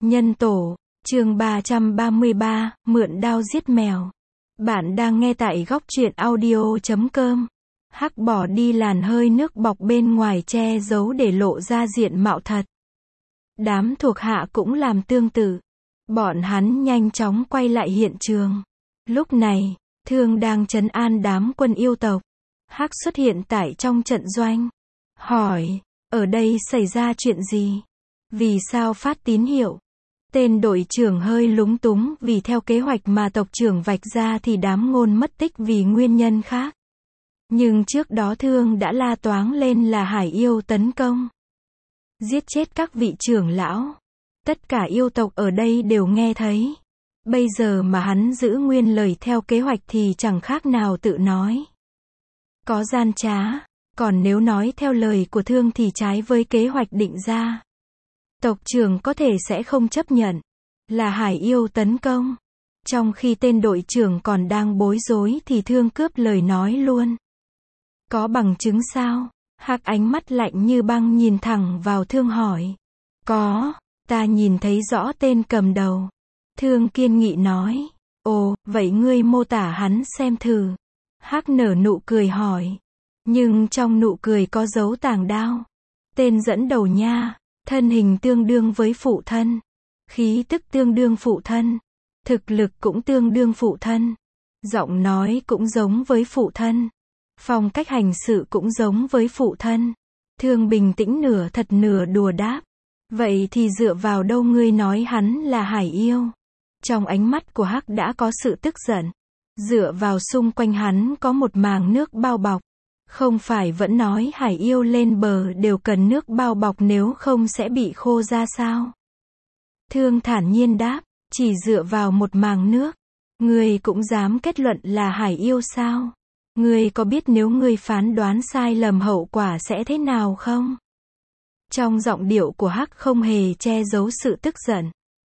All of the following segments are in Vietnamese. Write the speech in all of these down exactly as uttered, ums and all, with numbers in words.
Nhân tổ, chương ba trăm ba mươi ba, mượn đao giết mèo. Bạn đang nghe tại góc truyện audio chấm com. Hắc bỏ đi làn hơi nước bọc bên ngoài che giấu để lộ ra diện mạo thật. Đám thuộc hạ cũng làm tương tự. Bọn hắn nhanh chóng quay lại hiện trường. Lúc này, Thương đang trấn an đám quân yêu tộc. Hắc xuất hiện tại trong trận doanh. Hỏi, ở đây xảy ra chuyện gì? Vì sao phát tín hiệu? Tên đội trưởng hơi lúng túng vì theo kế hoạch mà tộc trưởng vạch ra thì đám ngôn mất tích vì nguyên nhân khác. Nhưng trước đó Thương đã la toáng lên là hải yêu tấn công. Giết chết các vị trưởng lão. Tất cả yêu tộc ở đây đều nghe thấy. Bây giờ mà hắn giữ nguyên lời theo kế hoạch thì chẳng khác nào tự nói. Có gian trá, còn nếu nói theo lời của Thương thì trái với kế hoạch định ra. Tộc trưởng có thể sẽ không chấp nhận là hải yêu tấn công. Trong khi tên đội trưởng còn đang bối rối thì Thương cướp lời nói luôn. Có bằng chứng sao? Hắc ánh mắt lạnh như băng nhìn thẳng vào Thương hỏi. Có, ta nhìn thấy rõ tên cầm đầu. Thương kiên nghị nói. Ồ, vậy ngươi mô tả hắn xem thử. Hắc nở nụ cười hỏi. Nhưng trong nụ cười có dấu tàng đao. Tên dẫn đầu nha. Thân hình tương đương với phụ thân. Khí tức tương đương phụ thân. Thực lực cũng tương đương phụ thân. Giọng nói cũng giống với phụ thân. Phong cách hành sự cũng giống với phụ thân. Thương bình tĩnh nửa thật nửa đùa đáp. Vậy thì dựa vào đâu ngươi nói hắn là hải yêu? Trong ánh mắt của Hắc đã có sự tức giận. Dựa vào xung quanh hắn có một màng nước bao bọc. Không phải vẫn nói hải yêu lên bờ đều cần nước bao bọc nếu không sẽ bị khô ra sao? Thương thản nhiên đáp, chỉ dựa vào một màng nước. Ngươi cũng dám kết luận là hải yêu sao? Ngươi có biết nếu ngươi phán đoán sai lầm hậu quả sẽ thế nào không? Trong giọng điệu của Hắc không hề che giấu sự tức giận.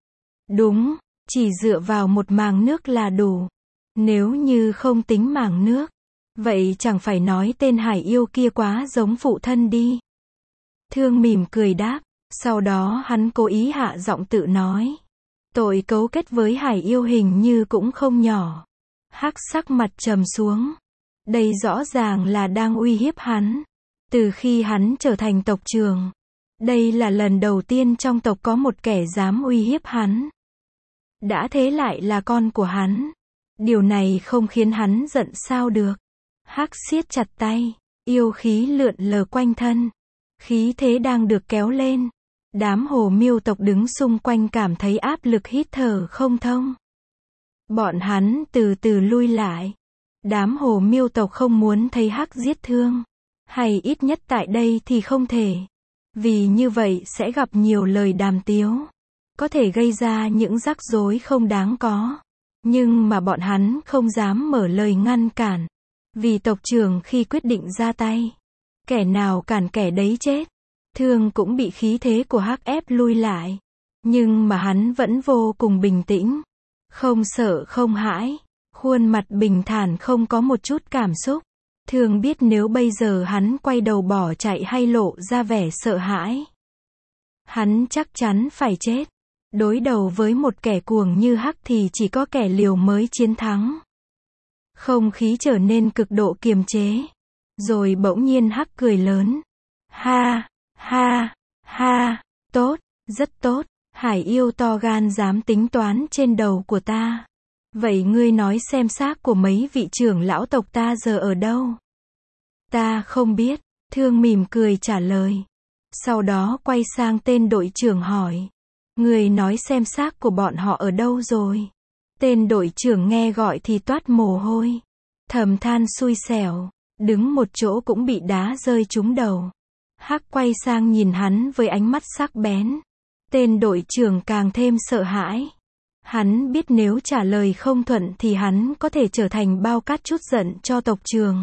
Đúng, chỉ dựa vào một màng nước là đủ. Nếu như không tính màng nước, vậy chẳng phải nói tên hải yêu kia quá giống phụ thân đi. Thương mỉm cười đáp, sau đó hắn cố ý hạ giọng tự nói. Tội cấu kết với hải yêu hình như cũng không nhỏ. Hắc sắc mặt trầm xuống. Đây rõ ràng là đang uy hiếp hắn. Từ khi hắn trở thành tộc trưởng, đây là lần đầu tiên trong tộc có một kẻ dám uy hiếp hắn. Đã thế lại là con của hắn. Điều này không khiến hắn giận sao được. Hắc siết chặt tay, yêu khí lượn lờ quanh thân. Khí thế đang được kéo lên. Đám hồ miêu tộc đứng xung quanh cảm thấy áp lực hít thở không thông. Bọn hắn từ từ lui lại. Đám hồ miêu tộc không muốn thấy Hắc giết Thương. Hay ít nhất tại đây thì không thể. Vì như vậy sẽ gặp nhiều lời đàm tiếu. Có thể gây ra những rắc rối không đáng có. Nhưng mà bọn hắn không dám mở lời ngăn cản. Vì tộc trưởng khi quyết định ra tay, kẻ nào cản kẻ đấy chết. Thương cũng bị khí thế của Hắc ép lui lại. Nhưng mà hắn vẫn vô cùng bình tĩnh. Không sợ không hãi. Khuôn mặt bình thản không có một chút cảm xúc. Thương biết nếu bây giờ hắn quay đầu bỏ chạy hay lộ ra vẻ sợ hãi, hắn chắc chắn phải chết. Đối đầu với một kẻ cuồng như Hắc thì chỉ có kẻ liều mới chiến thắng. Không khí trở nên cực độ kiềm chế. Rồi bỗng nhiên Hắc cười lớn. Ha, ha, ha, tốt, rất tốt. Hải yêu to gan dám tính toán trên đầu của ta. Vậy ngươi nói xem xác của mấy vị trưởng lão tộc ta giờ ở đâu? Ta không biết. Thương mỉm cười trả lời. Sau đó quay sang tên đội trưởng hỏi. Ngươi nói xem xác của bọn họ ở đâu rồi? Tên đội trưởng nghe gọi thì toát mồ hôi. Thầm than xui xẻo. Đứng một chỗ cũng bị đá rơi trúng đầu. Hắc quay sang nhìn hắn với ánh mắt sắc bén. Tên đội trưởng càng thêm sợ hãi. Hắn biết nếu trả lời không thuận thì hắn có thể trở thành bao cát chút giận cho tộc trưởng.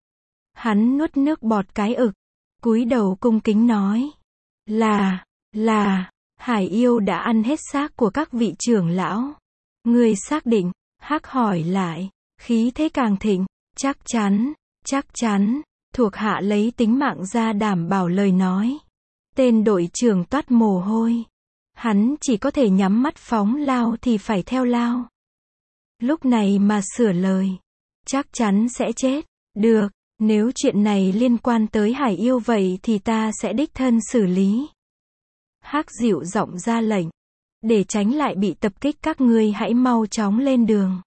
Hắn nuốt nước bọt cái ực. Cúi đầu cung kính nói. Là, là, hải yêu đã ăn hết xác của các vị trưởng lão. Ngươi xác định? Hắc hỏi lại. Khí thế càng thịnh. Chắc chắn, chắc chắn. Thuộc hạ lấy tính mạng ra đảm bảo lời nói. Tên đội trưởng toát mồ hôi. Hắn chỉ có thể nhắm mắt phóng lao thì phải theo lao. Lúc này mà sửa lời, chắc chắn sẽ chết. Được, nếu chuyện này liên quan tới Hải yêu vậy thì ta sẽ đích thân xử lý. Hắc dịu giọng ra lệnh. Để tránh lại bị tập kích các ngươi hãy mau chóng lên đường.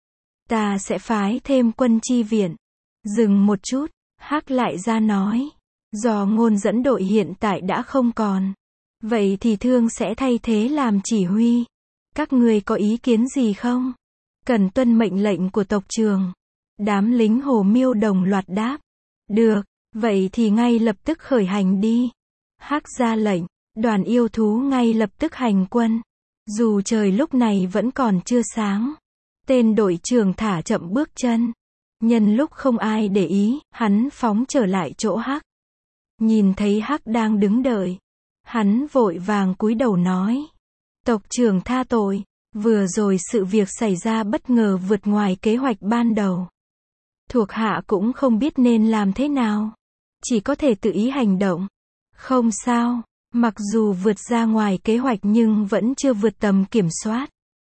Ta sẽ phái thêm quân chi viện. Dừng một chút, Hắc lại ra nói. Do ngôn dẫn đội hiện tại đã không còn. Vậy thì Thương sẽ thay thế làm chỉ huy. Các ngươi có ý kiến gì không? Cần tuân mệnh lệnh của tộc trưởng. Đám lính Hồ Miêu đồng loạt đáp. Được, vậy thì ngay lập tức khởi hành đi. Hắc ra lệnh, đoàn yêu thú ngay lập tức hành quân. Dù trời lúc này vẫn còn chưa sáng. Tên đội trưởng thả chậm bước chân. Nhân lúc không ai để ý, hắn phóng trở lại chỗ Hắc. Nhìn thấy Hắc đang đứng đợi. Hắn vội vàng cúi đầu nói. Tộc trưởng tha tội. Vừa rồi sự việc xảy ra bất ngờ vượt ngoài kế hoạch ban đầu. Thuộc hạ cũng không biết nên làm thế nào. Chỉ có thể tự ý hành động. Không sao. Mặc dù vượt ra ngoài kế hoạch nhưng vẫn chưa vượt tầm kiểm soát.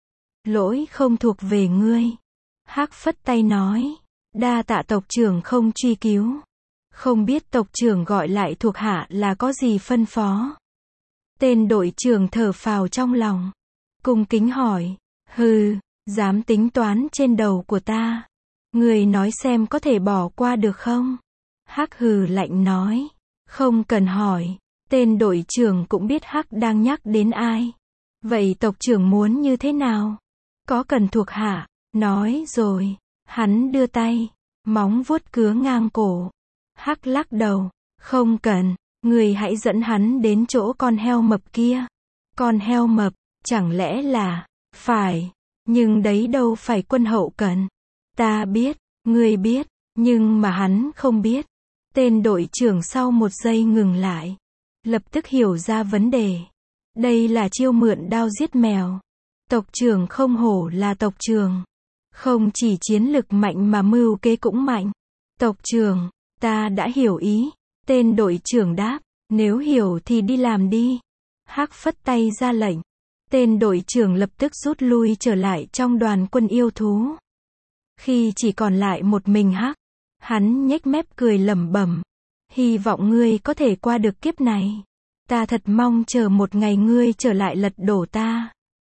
Lỗi không thuộc về ngươi. Hắc phất tay nói. Đa tạ tộc trưởng không truy cứu. Không biết tộc trưởng gọi lại thuộc hạ là có gì phân phó. Tên đội trưởng thở phào trong lòng. Cung kính hỏi. Hừ, dám tính toán trên đầu của ta. Người nói xem có thể bỏ qua được không? Hắc hừ lạnh nói. Không cần hỏi. Tên đội trưởng cũng biết Hắc đang nhắc đến ai. Vậy tộc trưởng muốn như thế nào? Có cần thuộc hạ? Nói rồi. Hắn đưa tay. Móng vuốt cứa ngang cổ. Hắc lắc đầu. Không cần. Người hãy dẫn hắn đến chỗ con heo mập kia. Con heo mập, chẳng lẽ là... Phải. Nhưng đấy đâu phải quân hậu cần. Ta biết. Người biết. Nhưng mà hắn không biết. Tên đội trưởng sau một giây ngừng lại. Lập tức hiểu ra vấn đề. Đây là chiêu mượn đao giết mèo. Tộc trưởng không hổ là tộc trưởng. Không chỉ chiến lực mạnh mà mưu kế cũng mạnh. Tộc trưởng, ta đã hiểu ý. Tên đội trưởng đáp. Nếu hiểu thì đi làm đi. Hắc phất tay ra lệnh. Tên đội trưởng lập tức rút lui trở lại trong đoàn quân yêu thú. Khi chỉ còn lại một mình Hắc, hắn nhếch mép cười lẩm bẩm. Hy vọng ngươi có thể qua được kiếp này. Ta thật mong chờ một ngày ngươi trở lại lật đổ ta.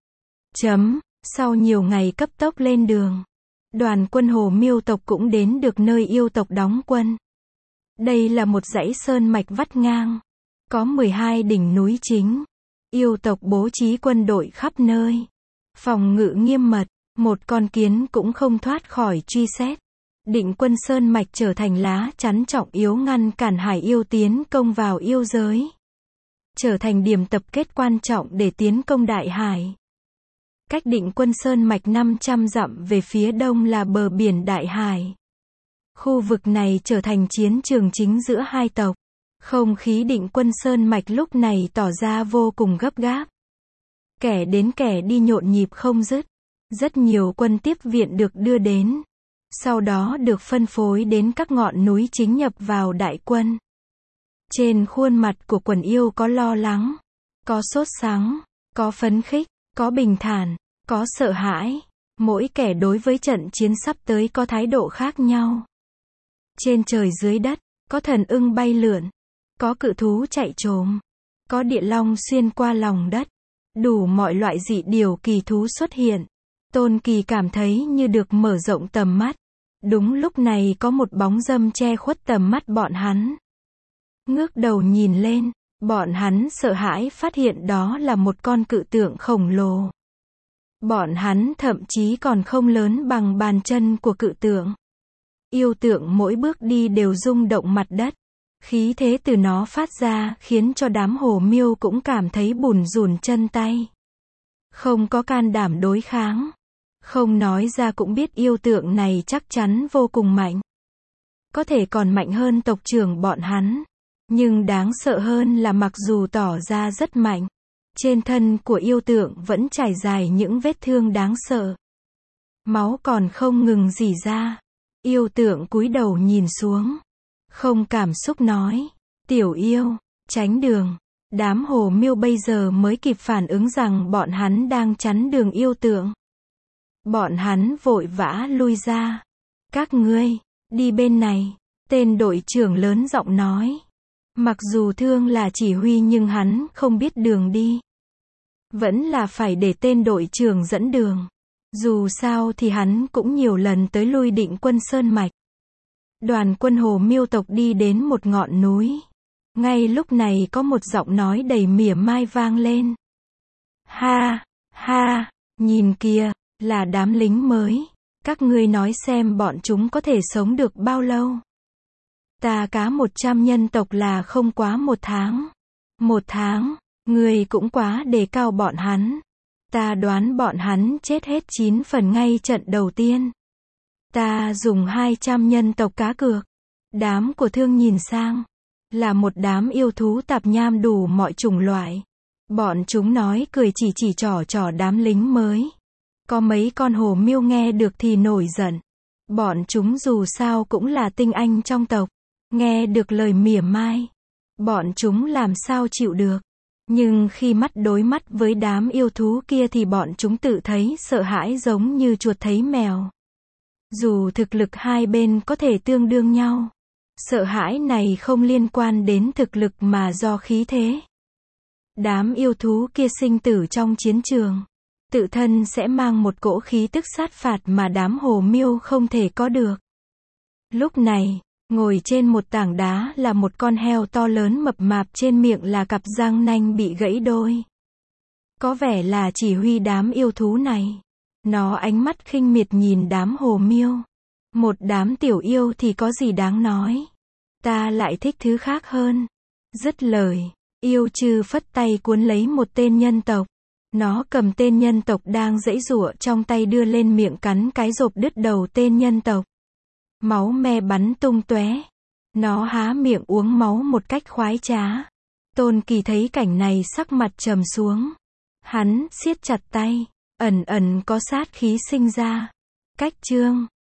Chấm. Sau nhiều ngày cấp tốc lên đường, đoàn quân Hồ Miêu tộc cũng đến được nơi yêu tộc đóng quân. Đây là một dãy sơn mạch vắt ngang. Có mười hai đỉnh núi chính. Yêu tộc bố trí quân đội khắp nơi. Phòng ngự nghiêm mật. Một con kiến cũng không thoát khỏi truy xét. Định quân sơn mạch trở thành lá chắn trọng yếu ngăn cản Hải yêu tiến công vào yêu giới. Trở thành điểm tập kết quan trọng để tiến công Đại Hải. Cách định quân sơn mạch năm trăm dặm về phía đông là bờ biển Đại Hải. Khu vực này trở thành chiến trường chính giữa hai tộc. Không khí định quân sơn mạch lúc này tỏ ra vô cùng gấp gáp. Kẻ đến kẻ đi nhộn nhịp không dứt. Rất nhiều quân tiếp viện được đưa đến. Sau đó được phân phối đến các ngọn núi chính nhập vào đại quân. Trên khuôn mặt của quần yêu có lo lắng, có sốt sắng, có phấn khích, có bình thản, có sợ hãi. Mỗi kẻ đối với trận chiến sắp tới có thái độ khác nhau. Trên trời dưới đất, có thần ưng bay lượn, có cự thú chạy trồm, có địa long xuyên qua lòng đất. Đủ mọi loại dị điều kỳ thú xuất hiện. Tôn Kỳ cảm thấy như được mở rộng tầm mắt. Đúng lúc này có một bóng râm che khuất tầm mắt bọn hắn. Ngước đầu nhìn lên, bọn hắn sợ hãi phát hiện đó là một con cự tượng khổng lồ. Bọn hắn thậm chí còn không lớn bằng bàn chân của cự tượng. Yêu tượng mỗi bước đi đều rung động mặt đất. Khí thế từ nó phát ra khiến cho đám Hồ Miêu cũng cảm thấy bủn rủn chân tay. Không có can đảm đối kháng. Không nói ra cũng biết yêu tượng này chắc chắn vô cùng mạnh. Có thể còn mạnh hơn tộc trưởng bọn hắn. Nhưng đáng sợ hơn là mặc dù tỏ ra rất mạnh, trên thân của yêu tượng vẫn trải dài những vết thương đáng sợ. Máu còn không ngừng rỉ ra. Yêu tượng cúi đầu nhìn xuống. Không cảm xúc nói. Tiểu yêu, tránh đường. Đám hồ miêu bây giờ mới kịp phản ứng rằng bọn hắn đang chắn đường yêu tượng. Bọn hắn vội vã lui ra. Các ngươi, đi bên này, tên đội trưởng lớn giọng nói. Mặc dù Thương là chỉ huy nhưng hắn không biết đường đi. Vẫn là phải để tên đội trưởng dẫn đường. Dù sao thì hắn cũng nhiều lần tới lui Định Quân Sơn Mạch. Đoàn quân hồ miêu tộc đi đến một ngọn núi. Ngay lúc này có một giọng nói đầy mỉa mai vang lên. Ha, ha, nhìn kìa, là đám lính mới. Các ngươi nói xem bọn chúng có thể sống được bao lâu. Ta cá một trăm nhân tộc là không quá một tháng. Một tháng, ngươi cũng quá đề cao bọn hắn. Ta đoán bọn hắn chết hết chín phần ngay trận đầu tiên. Ta dùng hai trăm nhân tộc cá cược. Đám của Thương nhìn sang. Là một đám yêu thú tạp nham đủ mọi chủng loại. Bọn chúng nói cười chỉ chỉ trỏ trỏ đám lính mới. Có mấy con hồ miêu nghe được thì nổi giận. Bọn chúng dù sao cũng là tinh anh trong tộc. Nghe được lời mỉa mai. Bọn chúng làm sao chịu được. Nhưng khi mắt đối mắt với đám yêu thú kia thì bọn chúng tự thấy sợ hãi giống như chuột thấy mèo. Dù thực lực hai bên có thể tương đương nhau. Sợ hãi này không liên quan đến thực lực mà do khí thế. Đám yêu thú kia sinh tử trong chiến trường. Tự thân sẽ mang một cỗ khí tức sát phạt mà đám hồ miêu không thể có được. Lúc này, ngồi trên một tảng đá là một con heo to lớn mập mạp, trên miệng là cặp răng nanh bị gãy đôi. Có vẻ là chỉ huy đám yêu thú này. Nó ánh mắt khinh miệt nhìn đám hồ miêu. Một đám tiểu yêu thì có gì đáng nói. Ta lại thích thứ khác hơn. Dứt lời, yêu chư phất tay cuốn lấy một tên nhân tộc. Nó cầm tên nhân tộc đang giãy giụa trong tay đưa lên miệng cắn cái rộp đứt đầu tên nhân tộc. Máu me bắn tung tóe. Nó há miệng uống máu một cách khoái trá. Tôn Kỳ thấy cảnh này sắc mặt trầm xuống. Hắn siết chặt tay, ẩn ẩn có sát khí sinh ra. Cách chương